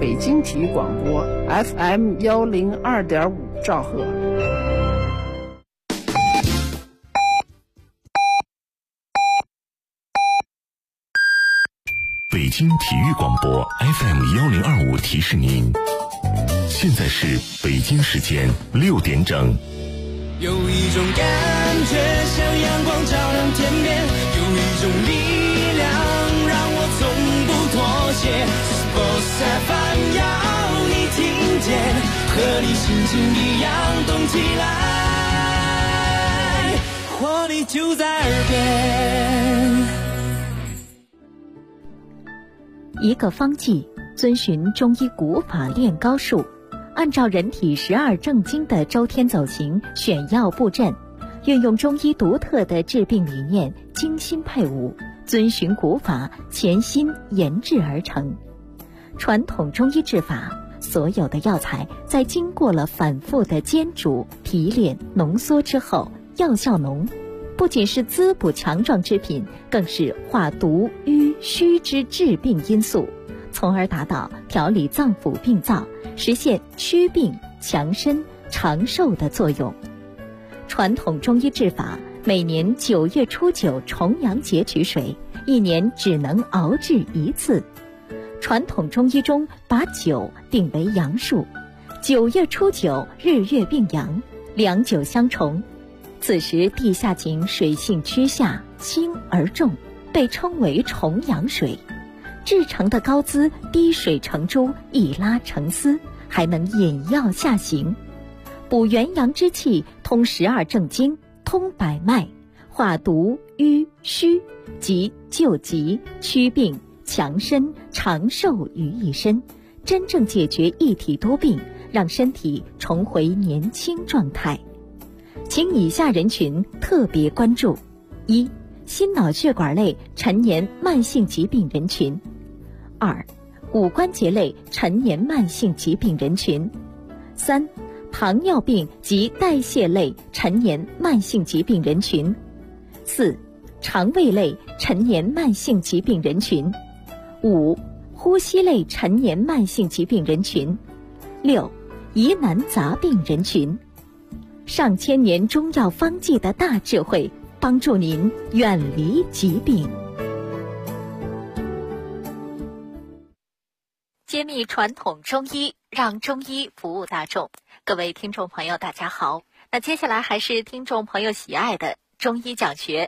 北京体育广播 FM102.5兆赫。 北京体育广播 FM1025 提示您，现在是北京时间6点整。 有一种感觉像阳光照亮天边，有一种力量让我从不妥协。Sports FM 要你听见，和你心情一样动起来，活力就在耳边。 一个方剂遵循中医古法炼膏术，按照人体12正经的周天走形选药布阵，运用中医独特的治病理念，精心配伍，遵循古法，潜心研制而成。传统中医治法，所有的药材在经过了反复的煎煮、提炼、浓缩之后，药效浓，不仅是滋补强壮之品，更是化毒瘀虚之治病因素，从而达到调理脏腑病灶，实现祛病强身长寿的作用。传统中医治法，每年9月初9重阳节取水，一年只能熬制一次。传统中医中把9定为阳数，9月初9日月并阳，良久相重。此时地下井水性趋下，轻而重，被称为重阳水。制成的膏滋滴水成珠，一拉成丝，还能引药下行，补元阳之气，通12正经，通百脉，化毒瘀虚，即救急祛病强身长寿于一身，真正解决一体多病，让身体重回年轻状态。请以下人群特别关注：一、心脑血管类陈年慢性疾病人群；二、骨关节类陈年慢性疾病人群；三、糖尿病及代谢类陈年慢性疾病人群；四、肠胃类陈年慢性疾病人群；五、呼吸类陈年慢性疾病人群；六、疑难杂病人群。上千年中药方剂的大智慧，帮助您远离疾病。揭秘传统中医，让中医服务大众。各位听众朋友大家好，那接下来还是听众朋友喜爱的中医讲学。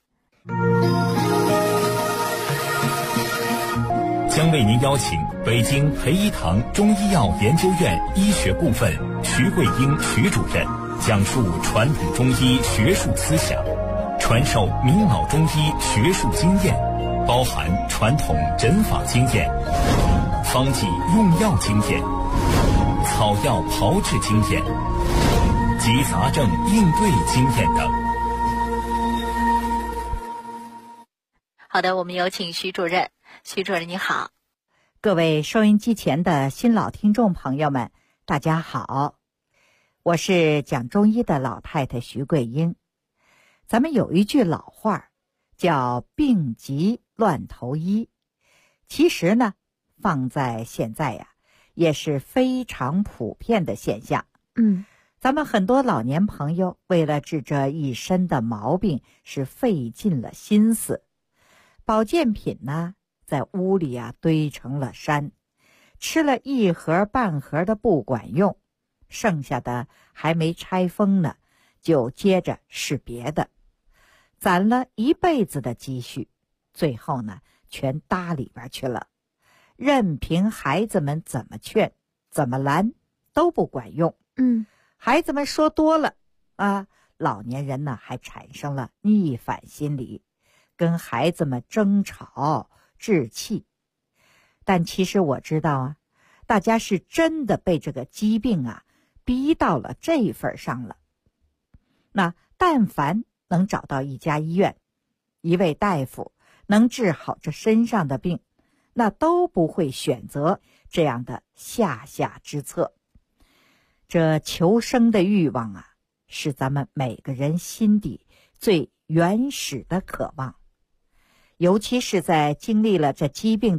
将为您邀请北京培一堂中医药研究院医学部分徐桂英徐主任讲述传统中医学术思想，传授明老中医学术经验，包含传统诊法经验、方剂用药经验、草药炮制经验及杂症应对经验等。 好的，我们有请徐主任。徐主任你好。 各位收音机前的新老听众朋友们，大家好，我是讲中医的老太太徐桂英。咱们有一句老话叫病急乱投医，其实呢放在现在呀也是非常普遍的现象。咱们很多老年朋友为了治这一身的毛病是费尽了心思，保健品呢在屋里堆成了山，吃了一盒半盒的不管用，剩下的还没拆封呢，就接着试别的，攒了一辈子的积蓄，最后呢全搭里边去了，任凭孩子们怎么劝怎么拦都不管用。孩子们说多了老年人呢还产生了逆反心理，跟孩子们争吵置气。但其实我知道大家是真的被这个疾病逼到了这份上了。那但凡能找到一家医院，一位大夫能治好这身上的病，那都不会选择这样的下之策。这求生的欲望是咱们每个人心底最原始的渴望。尤其是在经历了这疾病的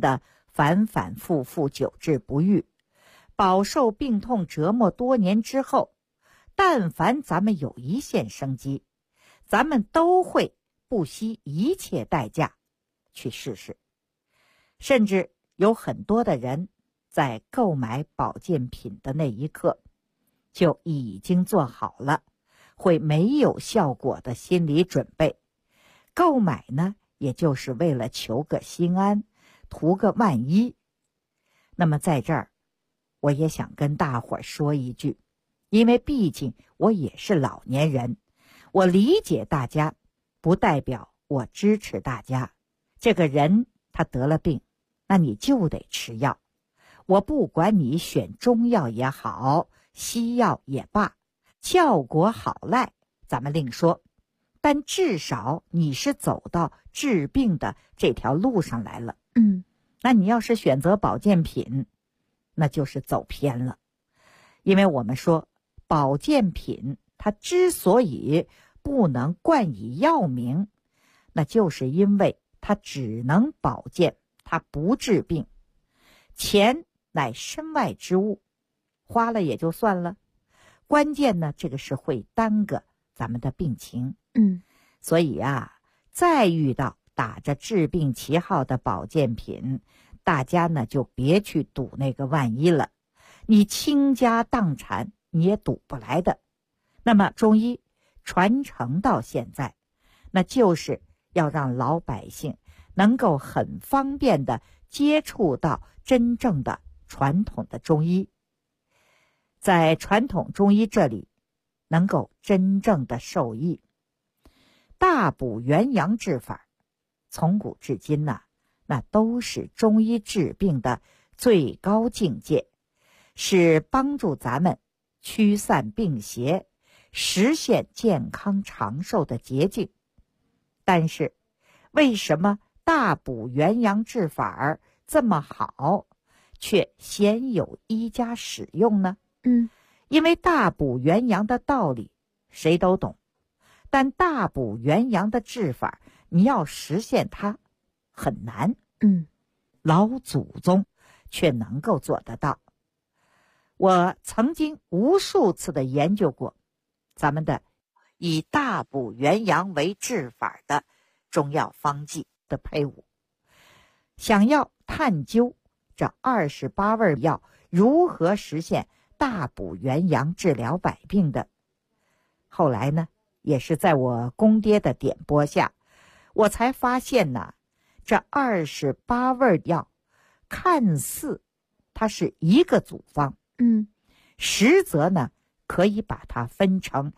反反复复久治不愈，饱受病痛折磨多年之后，但凡咱们有一线生机，咱们都会不惜一切代价去试试。甚至有很多的人在购买保健品的那一刻，就已经做好了会没有效果的心理准备。购买呢，也就是为了求个心安，图个万一。那么在这儿，我也想跟大伙儿说一句，因为毕竟我也是老年人，我理解大家，不代表我支持大家。这个人他得了病，那你就得吃药。我不管你选中药也好，西药也罢，效果好赖咱们另说，但至少你是走到治病的这条路上来了。那你要是选择保健品，那就是走偏了。因为我们说保健品它之所以不能冠以药名，那就是因为它只能保健，它不治病。钱乃身外之物，花了也就算了，关键呢，这个是会耽搁咱们的病情。所以啊，再遇到打着治病旗号的保健品，大家呢就别去赌那个万一了，你倾家荡产你也赌不来的。那么中医传承到现在，那就是要让老百姓能够很方便的接触到真正的传统的中医，在传统中医这里能够真正的受益。大补元阳治法从古至今呢，那都是中医治病的最高境界，是帮助咱们驱散病邪，实现健康长寿的捷径。但是为什么大补元阳治法这么好，却鲜有医家使用呢？因为大补元阳的道理谁都懂，但大补元阳的治法你要实现它很难。老祖宗却能够做得到。我曾经无数次的研究过咱们的以大补元阳为治法的中药方剂的配伍，想要探究这28味药如何实现大补元阳治疗百病的。后来呢，也是在我公爹的点拨下，我才发现呢，这28味药看似它是一个组方，实则呢可以把它分成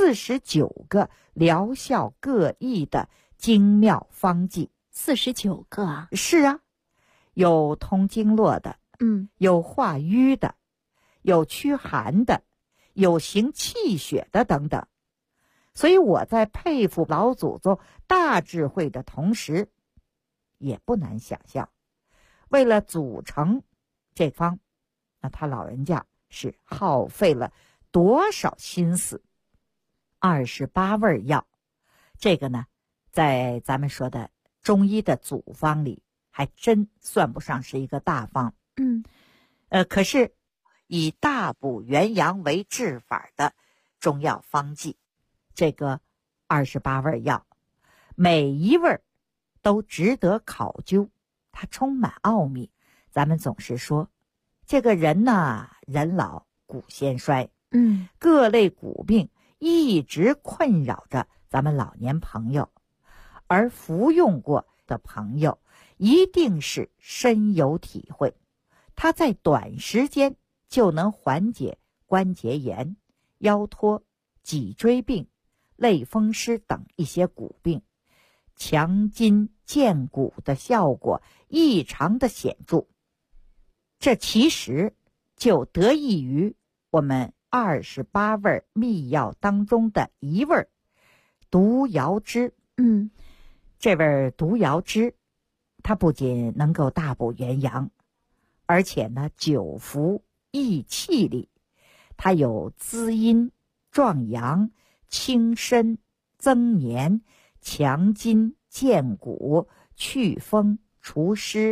49个疗效各异的精妙方剂。 49个啊？ 是啊，有通经络的，有化瘀的，有驱寒的，有行气血的等等。所以我在佩服老祖宗大智慧的同时，也不难想象，为了组成这方，那他老人家是耗费了多少心思。28味药，这个呢，在咱们说的中医的组方里，还真算不上是一个大方。可是以大补元阳为治法的中药方剂，这个28味药，每一味都值得考究，它充满奥秘。咱们总是说这个人呐，人老骨先衰，各类骨病一直困扰着咱们老年朋友，而服用过的朋友一定是深有体会，他在短时间就能缓解关节炎、腰托、脊椎病、类风湿等一些骨病，强筋健骨的效果异常的显著。这其实就得益于我们28味秘药当中的一味毒瑶脂。这味毒瑶脂，它不仅能够大补元阳，而且呢，久服益气力，它有滋阴、壮阳、清身、增年、强筋、健骨、祛风、除湿、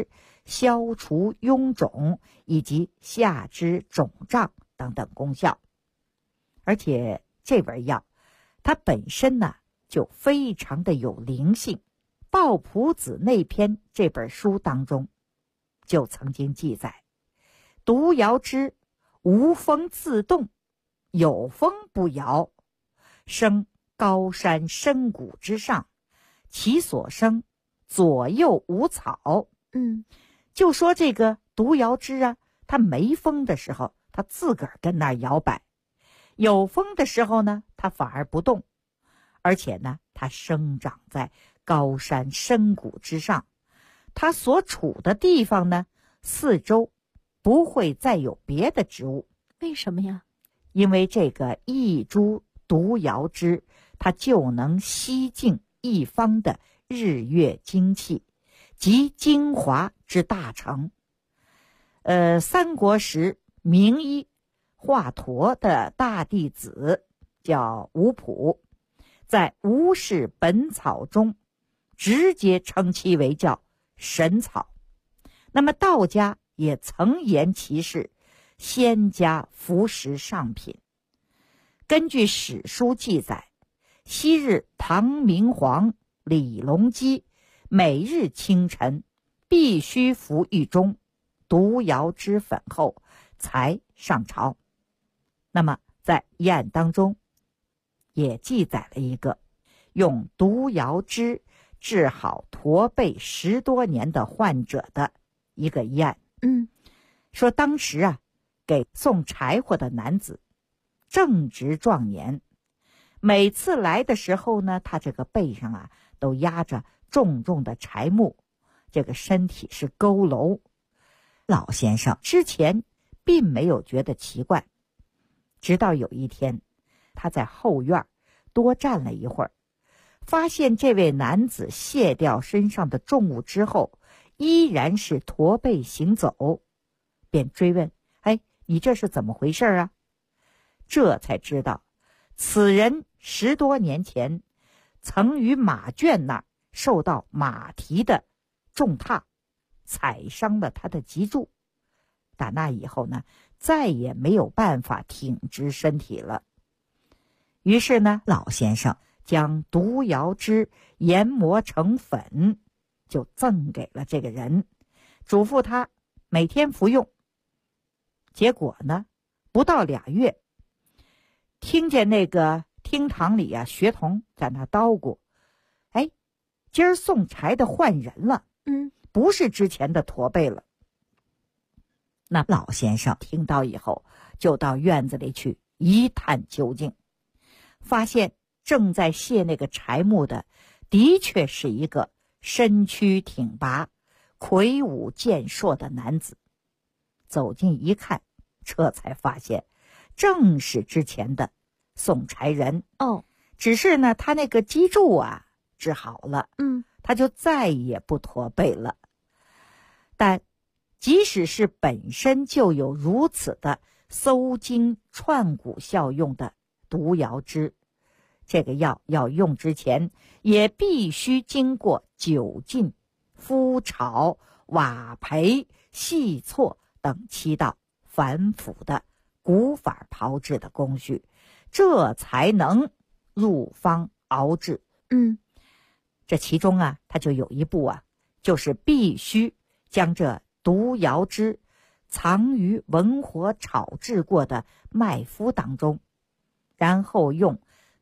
消除臃肿以及下肢肿胀等等功效。而且这味药它本身呢就非常的有灵性。《抱朴子内篇》这本书当中就曾经记载，毒摇之无风自动，有风不摇，生高山深谷之上，其所生左右无草。就说这个毒摇之啊，它没风的时候它自个儿跟那儿摇摆，有风的时候呢它反而不动，而且呢它生长在高山深谷之上，它所处的地方呢四周不会再有别的植物。 为什么呀？ 因为这个一株毒摇之，它就能吸净一方的日月精气及精华之大成。三国时名医华佗的大弟子叫吴普，在《吴氏本草》中直接称其为叫神草。那么道家也曾言其是仙家服食上品。根据史书记载，昔日唐明皇李隆基每日清晨必须服一盅毒摇之粉后才上朝。那么在医案当中也记载了一个用毒摇之治好驼背10多年的患者的一个医案。说当时啊，给送柴火的男子正值壮年，每次来的时候呢，他这个背上啊都压着重重的柴木，这个身体是佝偻。老先生之前并没有觉得奇怪，直到有一天他在后院多站了一会儿，发现这位男子卸掉身上的重物之后依然是驼背行走，便追问：你这是怎么回事啊？这才知道此人10多年前曾于马圈那儿受到马蹄的重踏，踩伤了他的脊柱。打那以后呢，再也没有办法挺直身体了。于是呢，老先生将毒摇之研磨成粉，就赠给了这个人，嘱咐他每天服用。结果呢，不到2月，听见那个厅堂里啊，学童在那叨咕：今儿送柴的换人了，不是之前的驼背了。那老先生听到以后，就到院子里去一探究竟，发现正在卸那个柴木的的确是一个身躯挺拔、魁梧健硕的男子。走近一看，这才发现正是之前的送柴人。只是呢他那个脊柱啊治好了，他就再也不驼背了。但即使是本身就有如此的搜筋串骨效用的毒摇之，这个药要用之前也必须经过酒浸、麸炒、瓦培、细错等7道繁复的古法炮制的工序，这才能入方熬制。这其中啊，它就有一步啊，就是必须将这毒摇之藏于文火炒制过的麦麸当中，然后用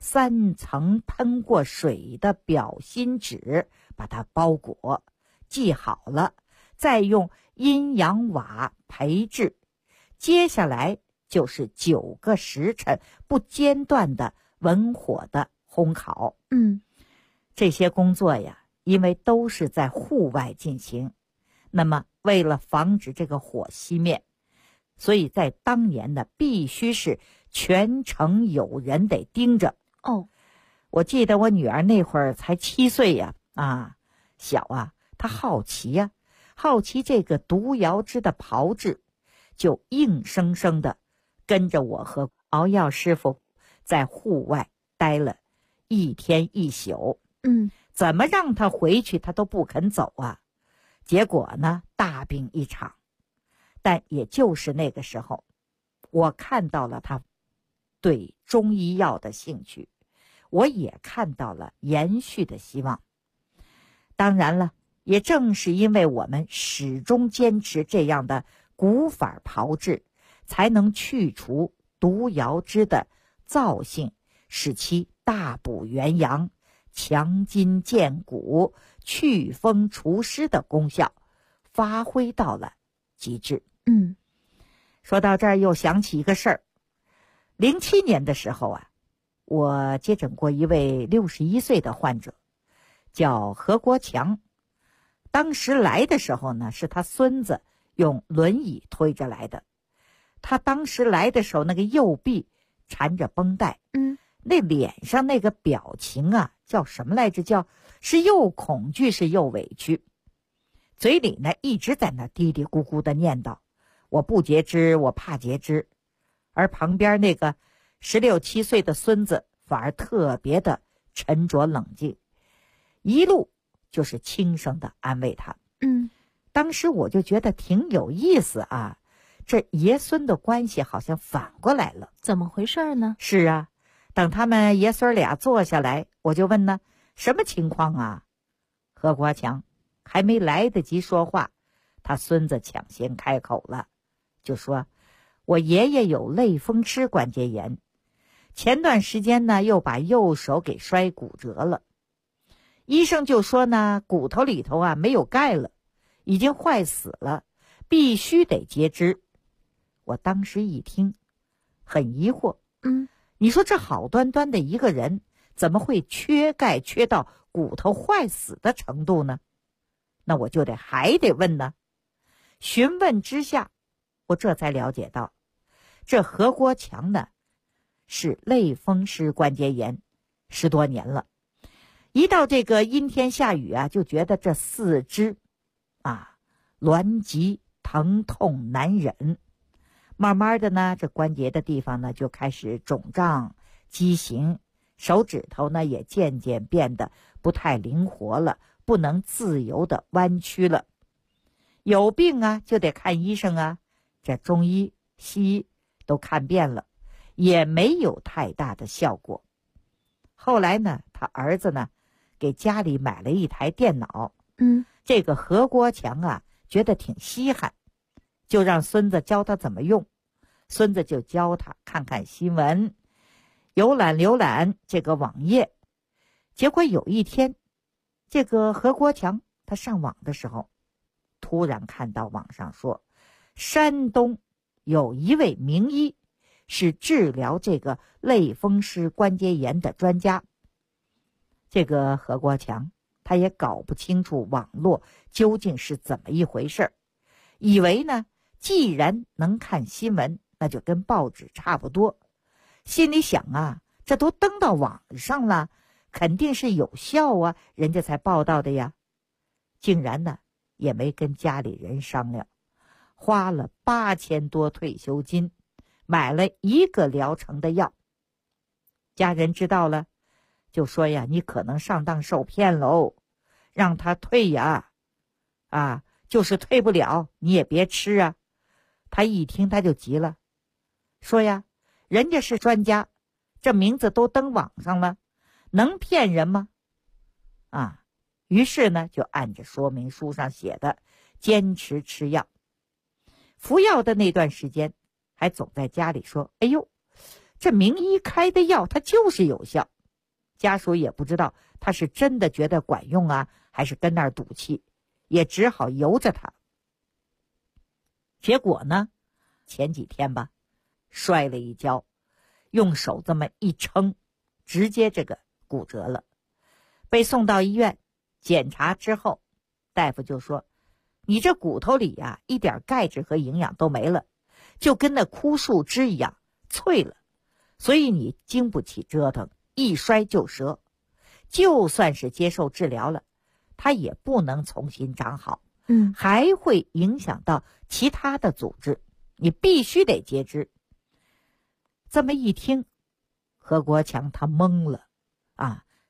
3层喷过水的表芯纸把它包裹，系好了，再用阴阳瓦培制。接下来就是9个时辰不间断的文火的烘烤。这些工作呀，因为都是在户外进行，那么为了防止这个火熄灭，所以在当年呢，必须是全城有人得盯着。我记得我女儿那会儿才7岁呀，小啊，她好奇这个毒摇之的炮制，就硬生生的跟着我和熬药师傅在户外待了1天1宿。怎么让他回去他都不肯走啊。 结果呢，大病一场。但也就是那个时候，我看到了他对中医药的兴趣，我也看到了延续的希望。当然了，也正是因为我们始终坚持这样的古法炮制，才能去除毒瑶之的燥性，使其大补元阳、强筋健骨、祛风除湿的功效发挥到了极致。说到这儿又想起一个事儿。07年的时候啊，我接诊过一位61岁的患者，叫何国强。当时来的时候呢，是他孙子用轮椅推着来的。他当时来的时候，那个右臂缠着绷带，那脸上那个表情啊，叫什么来着？是又恐惧是又委屈，嘴里呢一直在那嘀嘀咕咕的念叨：我不截肢，我怕截肢。而旁边那个16、17岁的孙子反而特别的沉着冷静，一路就是轻声的安慰他。当时我就觉得挺有意思啊，这爷孙的关系好像反过来了。 怎么回事呢？ 是啊，等他们爷孙俩坐下来，我就问呢，什么情况啊？何国强还没来得及说话，他孙子抢先开口了，就说：我爷爷有类风湿关节炎，前段时间呢又把右手给摔骨折了。医生就说呢，骨头里头啊没有钙了，已经坏死了，必须得截肢。我当时一听很疑惑，你说这好端端的一个人，怎么会缺钙缺到骨头坏死的程度呢？那我就还得问呢。询问之下，我这才了解到，这何国强呢是类风湿关节炎10多年了，一到这个阴天下雨啊，就觉得这四肢啊挛急疼痛难忍，慢慢的呢，这关节的地方呢就开始肿胀畸形，手指头呢也渐渐变得不太灵活了，不能自由的弯曲了。有病啊就得看医生啊，这中医西医都看遍了，也没有太大的效果。后来呢，他儿子呢给家里买了一台电脑，这个何国强啊觉得挺稀罕，就让孙子教他怎么用。孙子就教他看看新闻，浏览这个网页。结果有一天，这个何国强他上网的时候，突然看到网上说，山东有一位名医是治疗这个类风湿关节炎的专家。这个何国强他也搞不清楚网络究竟是怎么一回事，以为呢既然能看新闻，那就跟报纸差不多，心里想啊，这都登到网上了，肯定是有效啊，人家才报道的呀。竟然呢也没跟家里人商量，花了8000多退休金买了1个疗程的药。家人知道了就说呀，你可能上当受骗喽，让他退呀，就是退不了你也别吃啊。他一听他就急了，说呀，人家是专家，这名字都登网上了，能骗人吗？于是呢就按着说明书上写的坚持吃药。服药的那段时间还总在家里说，哎呦，这名医开的药它就是有效。家属也不知道他是真的觉得管用啊，还是跟那儿赌气，也只好由着他。结果呢，前几天吧，摔了一跤，用手这么一撑，直接这个骨折了。被送到医院检查之后，大夫就说，你这骨头里啊一点钙质和营养都没了，就跟那枯树枝一样脆了，所以你经不起折腾，一摔就折。就算是接受治疗了，它也不能重新长好，还会影响到其他的组织，你必须得截肢。这么一听，何国强他懵了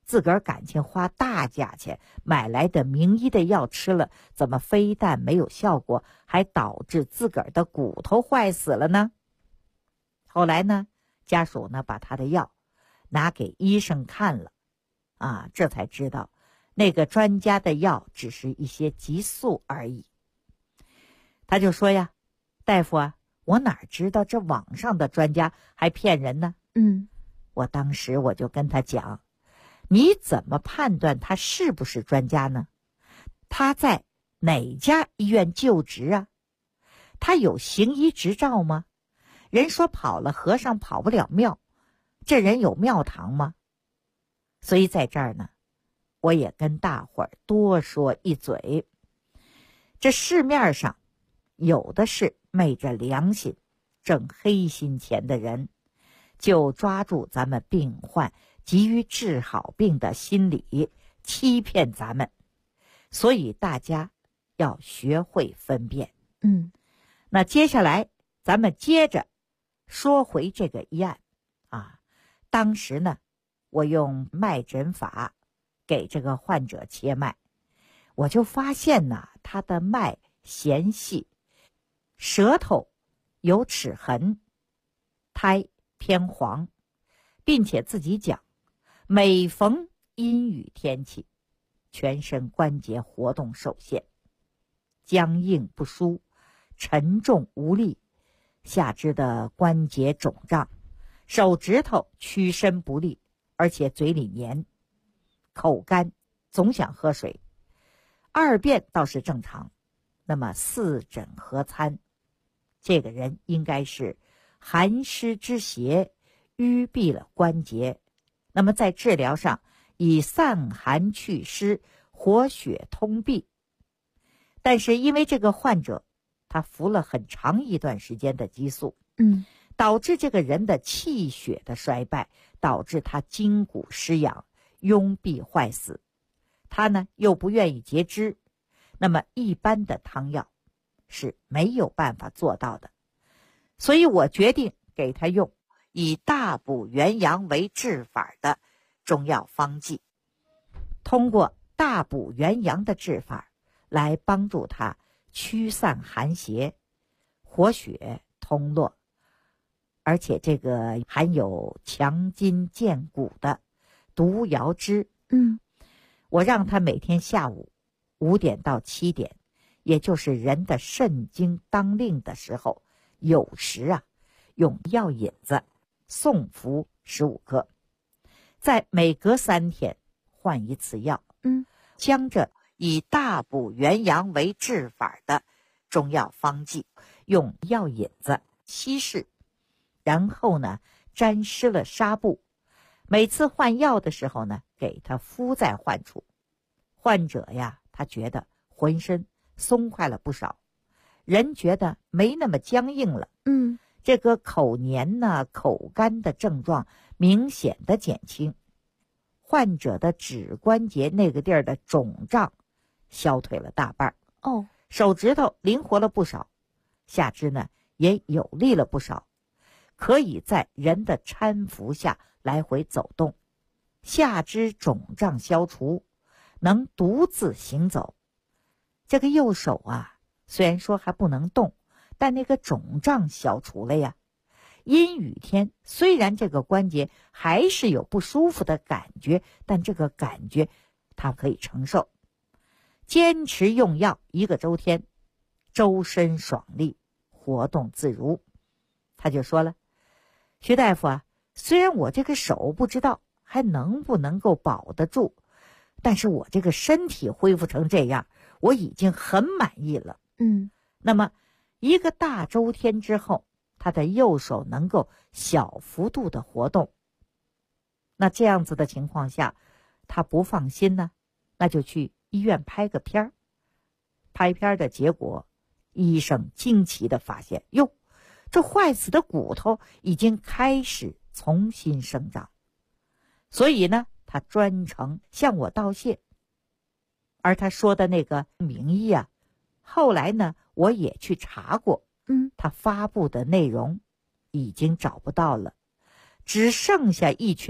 自个儿感情花大价钱买来的名医的药吃了，怎么非但没有效果，还导致自个儿的骨头坏死了呢？后来呢，家属呢把他的药拿给医生看了，这才知道那个专家的药只是一些激素而已。他就说呀，大夫啊，我哪知道这网上的专家还骗人呢？我当时我就跟他讲，你怎么判断他是不是专家呢？他在哪家医院就职啊？他有行医执照吗？人说跑了和尚跑不了庙，这人有庙堂吗？所以在这儿呢，我也跟大伙儿多说一嘴。这市面上有的是昧着良心挣黑心钱的人，就抓住咱们病患急于治好病的心理，欺骗咱们。所以大家要学会分辨。那接下来咱们接着说回这个医案当时呢，我用脉诊法给这个患者切脉，我就发现呢，他的脉弦细，舌头有齿痕，苔偏黄，并且自己讲，每逢阴雨天气，全身关节活动受限，僵硬不舒，沉重无力，下肢的关节肿胀，手指头屈伸不利，而且嘴里黏，口干，总想喝水，二便倒是正常，那么四诊合参，这个人应该是寒湿之邪淤闭了关节，那么在治疗上以散寒祛湿，活血通闭。但是因为这个患者他服了很长一段时间的激素，导致这个人的气血的衰败，导致他筋骨失养，痈闭坏死。他呢又不愿意截肢，那么一般的汤药是没有办法做到的。所以我决定给他用以大补元阳为治法的中药方剂，通过大补元阳的治法来帮助他驱散寒邪，活血通络，而且这个含有强筋健骨的毒瑶脂。我让他每天下午5点到7点，也就是人的肾经当令的时候，有时用药引子送服15克，再每隔3天换一次药。将这以大补元阳为治法的中药方剂用药引子稀释，然后呢沾湿了纱布，每次换药的时候呢给他敷在患处。患者呀，他觉得浑身松快了不少，人觉得没那么僵硬了。这个口黏口干的症状明显的减轻，患者的指关节那个地儿的肿胀消退了大半。手指头灵活了不少，下肢呢也有力了不少，可以在人的搀扶下来回走动，下肢肿胀消除，能独自行走。这个右手虽然说还不能动，但那个肿胀消除了呀。阴雨天虽然这个关节还是有不舒服的感觉，但这个感觉他可以承受。坚持用药1个周天，周身爽利，活动自如。他就说了，徐大夫虽然我这个手不知道还能不能够保得住，但是我这个身体恢复成这样，我已经很满意了。那么1个大周天之后，他的右手能够小幅度的活动。那这样子的情况下，他不放心呢，那就去医院拍个片儿。拍片的结果，医生惊奇的发现，这坏死的骨头已经开始重新生长。所以呢，他专程向我道谢。而他说的那个名医后来呢，我也去查过，他发布的内容已经找不到了，只剩下一群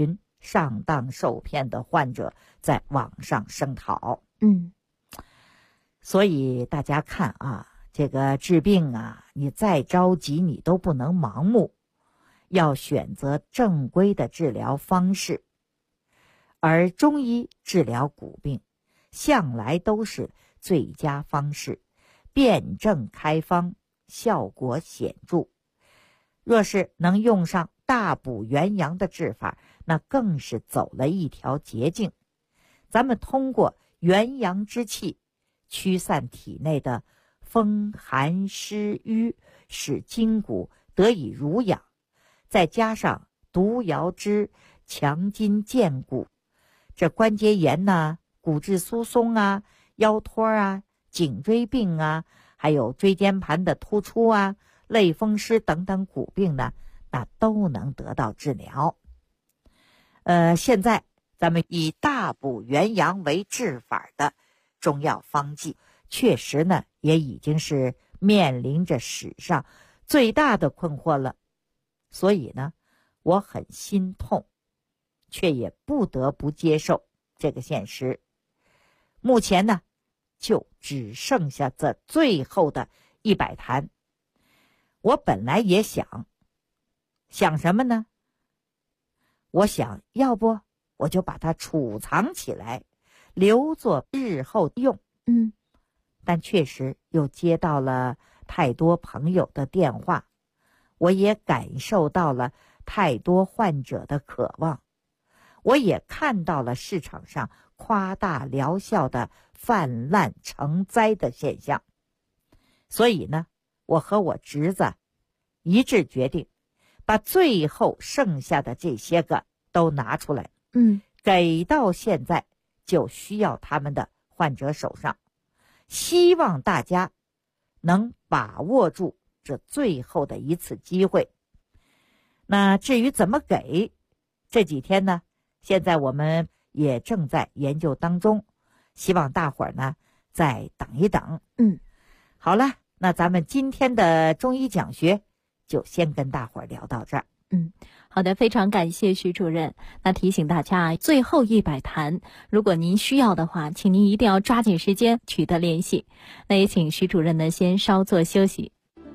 上当受骗的患者在网上声讨。所以大家看啊，这个治病啊，你再着急你都不能盲目，要选择正规的治疗方式。而中医治疗骨病向来都是最佳方式，辩证开方，效果显著。若是能用上大补元阳的治法，那更是走了一条捷径。咱们通过元阳之气驱散体内的风寒湿瘀，使筋骨得以濡养，再加上毒瑶之强筋健骨，这关节炎呐、骨质疏松啊、腰托啊、颈椎病啊，还有椎间盘的突出啊、类风湿等等骨病呢，那都能得到治疗。现在咱们以大补元阳为治法的中药方剂，确实呢也已经是面临着史上最大的困惑了。所以呢，我很心痛，却也不得不接受这个现实。目前呢，就只剩下这最后的100坛。我本来也想什么呢？我想要不我就把它储藏起来，留作日后用。但确实又接到了太多朋友的电话，我也感受到了太多患者的渴望，我也看到了市场上夸大疗效的泛滥成灾的现象。所以呢，我和我侄子一致决定，把最后剩下的这些个都拿出来，给到现在就需要他们的患者手上，希望大家能把握住这最后的一次机会。那至于怎么给，这几天呢，现在我们也正在研究当中，希望大伙儿呢再等一等。好了，那咱们今天的中医讲学就先跟大伙儿聊到这儿。 好的，非常感谢徐主任。那提醒大家，最后100坛，如果您需要的话，请您一定要抓紧时间取得联系。那也请徐主任呢先稍作休息。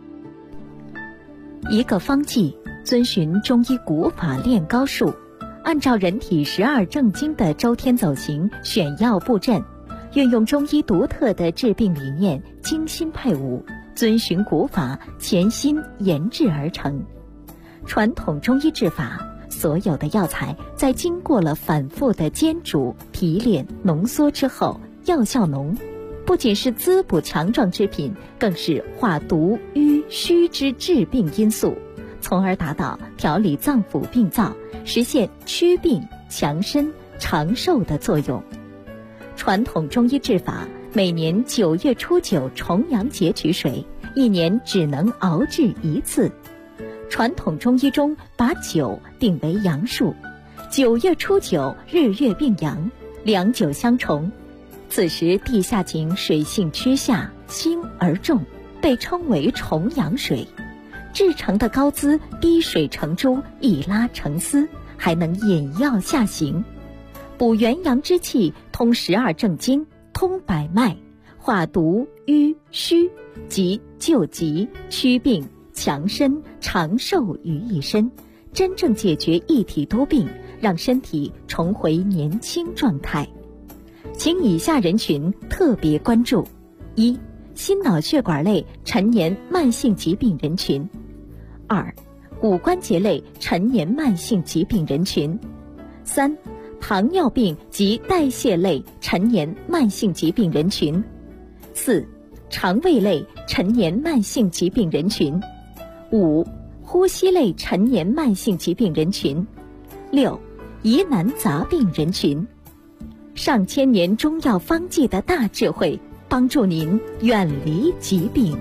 一个方剂，遵循中医古法炼膏术，按照人体12正经的周天走形选药布阵，运用中医独特的治病理念，精心配伍，遵循古法，潜心研制而成。传统中医治法，所有的药材在经过了反复的煎煮、提炼、浓缩之后，药效浓，不仅是滋补强壮之品，更是化毒瘀虚之治病因素，从而达到调理脏腑病灶，实现祛病强身长寿的作用。传统中医治法，每年9月初9重阳节取水，一年只能熬制一次。传统中医中把9定为阳数，9月初9日月并阳，两9相重，此时地下井水性趋下，兴而重，被称为重阳水。制成的膏滋滴水成珠，一拉成丝，还能引药下行，补元阳之气，通12正经，通百脉，化毒瘀虚，及救急祛病强身长寿于一身，真正解决一体多病，让身体重回年轻状态。请以下人群特别关注：一、心脑血管类陈年慢性疾病人群；二、骨关节类陈年慢性疾病人群；三、糖尿病及代谢类陈年慢性疾病人群；四、肠胃类陈年慢性疾病人群；五、呼吸类陈年慢性疾病人群；六、疑难杂病人群。上千年中药方剂的大智慧，帮助您远离疾病。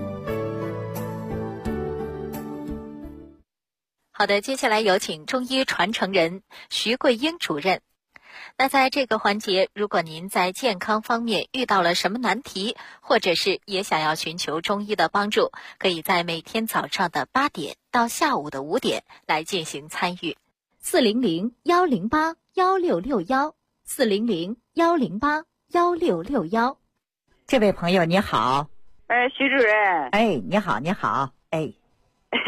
好的，接下来有请中医传承人徐桂英主任。那在这个环节，如果您在健康方面遇到了什么难题，或者是也想要寻求中医的帮助，可以在每天早上的8点到下午的5点来进行参与。 ，400-108-1661，400-108-1661。 这位朋友你好。 徐主任。 哎，你好，你好。哎，